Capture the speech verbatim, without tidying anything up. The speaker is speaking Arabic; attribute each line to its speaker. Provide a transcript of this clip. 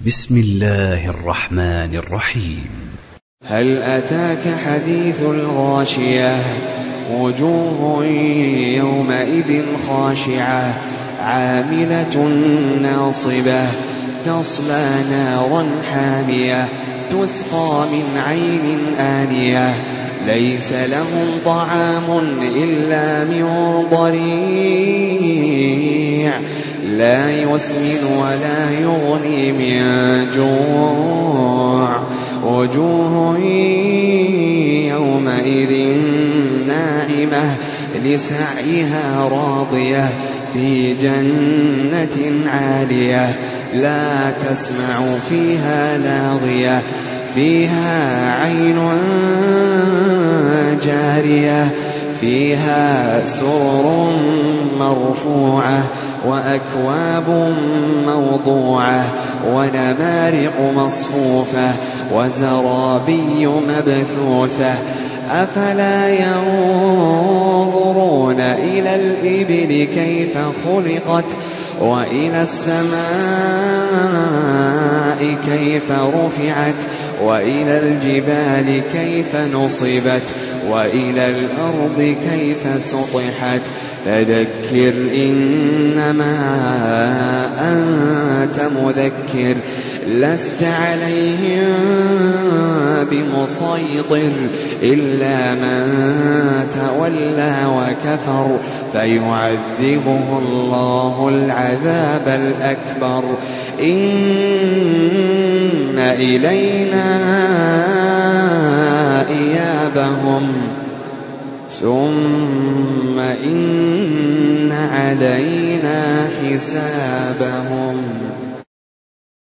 Speaker 1: بسم الله الرحمن الرحيم.
Speaker 2: هل أتاك حديث الغاشية وجوه يومئذ خاشعة عاملة ناصبة تصلى نارا حامية تسقى من عين آنية ليس لهم طعام إلا من ضريع لا يسمن ولا يغني من جوع وجوه يومئذ ناعمة لسعيها راضية في جنة عالية لا تسمع فيها لاغية فيها عين جارية فيها سرر مرفوعة وأكواب موضوعة ونمارق مصفوفة وزرابي مبثوثة أفلا ينظرون إلى الإبل كيف خلقت وإلى السماء كيف رفعت وإلى الجبال كيف نصبت وإلى الأرض كيف سطحت فذكر إنما أنت مذكر لست عليهم بمسيطر إلا من تولى وكفر فيعذبه الله العذاب الأكبر إن إلينا إيابهم ثم إن علينا حسابهم.